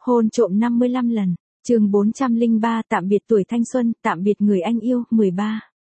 Hôn trộm 55 lần. Chương 403, tạm biệt tuổi thanh xuân, tạm biệt người anh yêu, 13.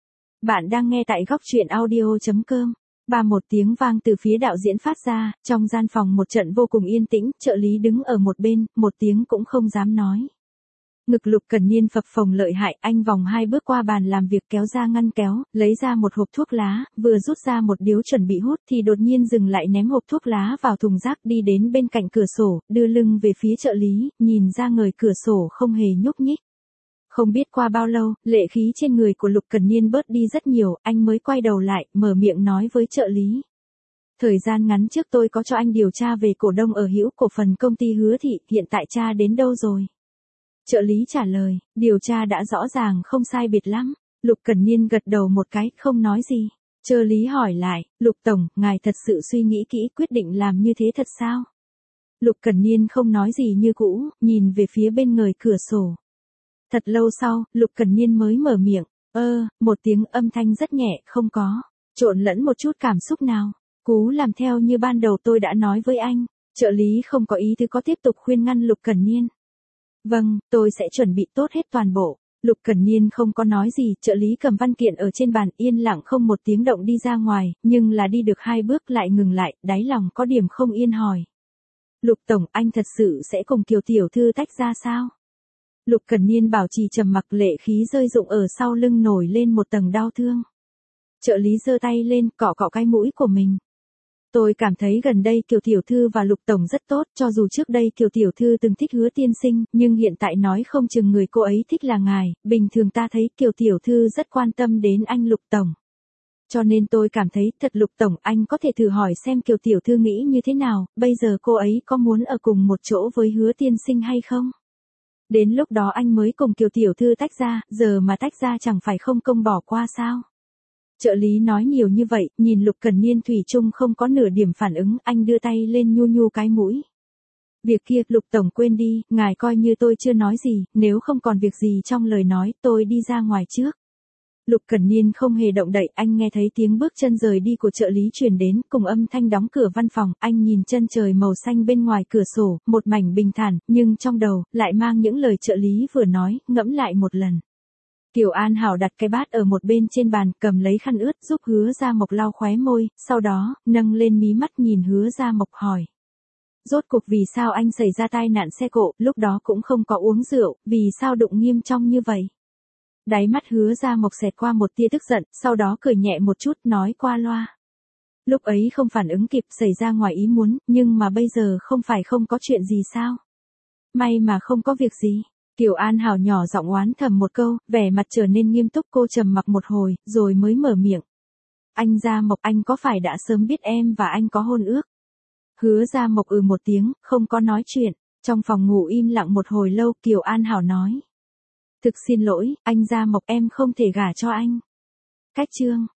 Bạn đang nghe tại góc truyện audio.com. Một tiếng vang từ phía đạo diễn phát ra, trong gian phòng một trận vô cùng yên tĩnh, trợ lý đứng ở một bên, một tiếng cũng không dám nói. Ngực Lục Cẩn Niên phập phồng lợi hại, anh vòng 2 bước qua bàn làm việc kéo ra ngăn kéo, lấy ra một hộp thuốc lá, vừa rút ra một điếu chuẩn bị hút thì đột nhiên dừng lại ném hộp thuốc lá vào thùng rác đi đến bên cạnh cửa sổ, đưa lưng về phía trợ lý, nhìn ra người cửa sổ không hề nhúc nhích. Không biết qua bao lâu, lệ khí trên người của Lục Cẩn Niên bớt đi rất nhiều, anh mới quay đầu lại, mở miệng nói với trợ lý. Thời gian ngắn trước tôi có cho anh điều tra về cổ đông ở Hữu cổ phần công ty Hứa Thị, hiện tại tra đến đâu rồi? Trợ lý trả lời, điều tra đã rõ ràng không sai biệt lắm. Lục Cẩn Niên gật đầu một cái, không nói gì. Trợ lý hỏi lại, Lục Tổng, ngài thật sự suy nghĩ kỹ quyết định làm như thế thật sao? Lục Cẩn Niên không nói gì như cũ, nhìn về phía bên người cửa sổ. Thật lâu sau, Lục Cẩn Niên mới mở miệng, một tiếng âm thanh rất nhẹ, không có, trộn lẫn một chút cảm xúc nào. Cú làm theo như ban đầu tôi đã nói với anh. Trợ lý không có ý tứ có tiếp tục khuyên ngăn Lục Cẩn Niên. Vâng, tôi sẽ chuẩn bị tốt hết toàn bộ. Lục Cẩn Niên không có nói gì, trợ lý cầm văn kiện ở trên bàn yên lặng không một tiếng động đi ra ngoài, nhưng là đi được 2 bước lại ngừng lại, đáy lòng có điểm không yên hỏi. Lục Tổng, anh thật sự sẽ cùng Kiều Tiểu Thư tách ra sao? Lục Cẩn Niên bảo trì trầm mặc, lệ khí rơi rụng ở sau lưng nổi lên một tầng đau thương. Trợ lý giơ tay lên, cọ cọ cái mũi của mình. Tôi cảm thấy gần đây Kiều Tiểu Thư và Lục Tổng rất tốt, cho dù trước đây Kiều Tiểu Thư từng thích Hứa tiên sinh, nhưng hiện tại nói không chừng người cô ấy thích là ngài, bình thường ta thấy Kiều Tiểu Thư rất quan tâm đến anh Lục Tổng. Cho nên tôi cảm thấy thật Lục Tổng, anh có thể thử hỏi xem Kiều Tiểu Thư nghĩ như thế nào, bây giờ cô ấy có muốn ở cùng một chỗ với Hứa tiên sinh hay không? Đến lúc đó anh mới cùng Kiều Tiểu Thư tách ra, giờ mà tách ra chẳng phải không công bỏ qua sao? Trợ lý nói nhiều như vậy, nhìn Lục Cẩn Niên thủy chung không có nửa điểm phản ứng, anh đưa tay lên nhu nhu cái mũi. Việc kia, Lục Tổng quên đi, ngài coi như tôi chưa nói gì, nếu không còn việc gì trong lời nói, tôi đi ra ngoài trước. Lục Cẩn Niên không hề động đậy, anh nghe thấy tiếng bước chân rời đi của trợ lý truyền đến, cùng âm thanh đóng cửa văn phòng, anh nhìn chân trời màu xanh bên ngoài cửa sổ, một mảnh bình thản, nhưng trong đầu, lại mang những lời trợ lý vừa nói, ngẫm lại một lần. Kiều An Hảo đặt cái bát ở một bên trên bàn, cầm lấy khăn ướt giúp Hứa Gia Mộc lau khóe môi, sau đó, nâng lên mí mắt nhìn Hứa Gia Mộc hỏi. Rốt cuộc vì sao anh xảy ra tai nạn xe cộ, lúc đó cũng không có uống rượu, vì sao đụng nghiêm trọng như vậy? Đáy mắt Hứa Gia Mộc xẹt qua một tia tức giận, sau đó cười nhẹ một chút, nói qua loa. Lúc ấy không phản ứng kịp, xảy ra ngoài ý muốn, nhưng mà bây giờ không phải không có chuyện gì sao? May mà không có việc gì. Kiều An Hảo nhỏ giọng oán thầm một câu, vẻ mặt trở nên nghiêm túc, cô trầm mặc một hồi, rồi mới mở miệng. Anh Gia Mộc, anh có phải đã sớm biết em và anh có hôn ước? Hứa Gia Mộc một tiếng, không có nói chuyện. Trong phòng ngủ im lặng một hồi lâu, Kiều An Hảo nói. Thực xin lỗi, anh Gia Mộc, em không thể gả cho anh. Cách chương.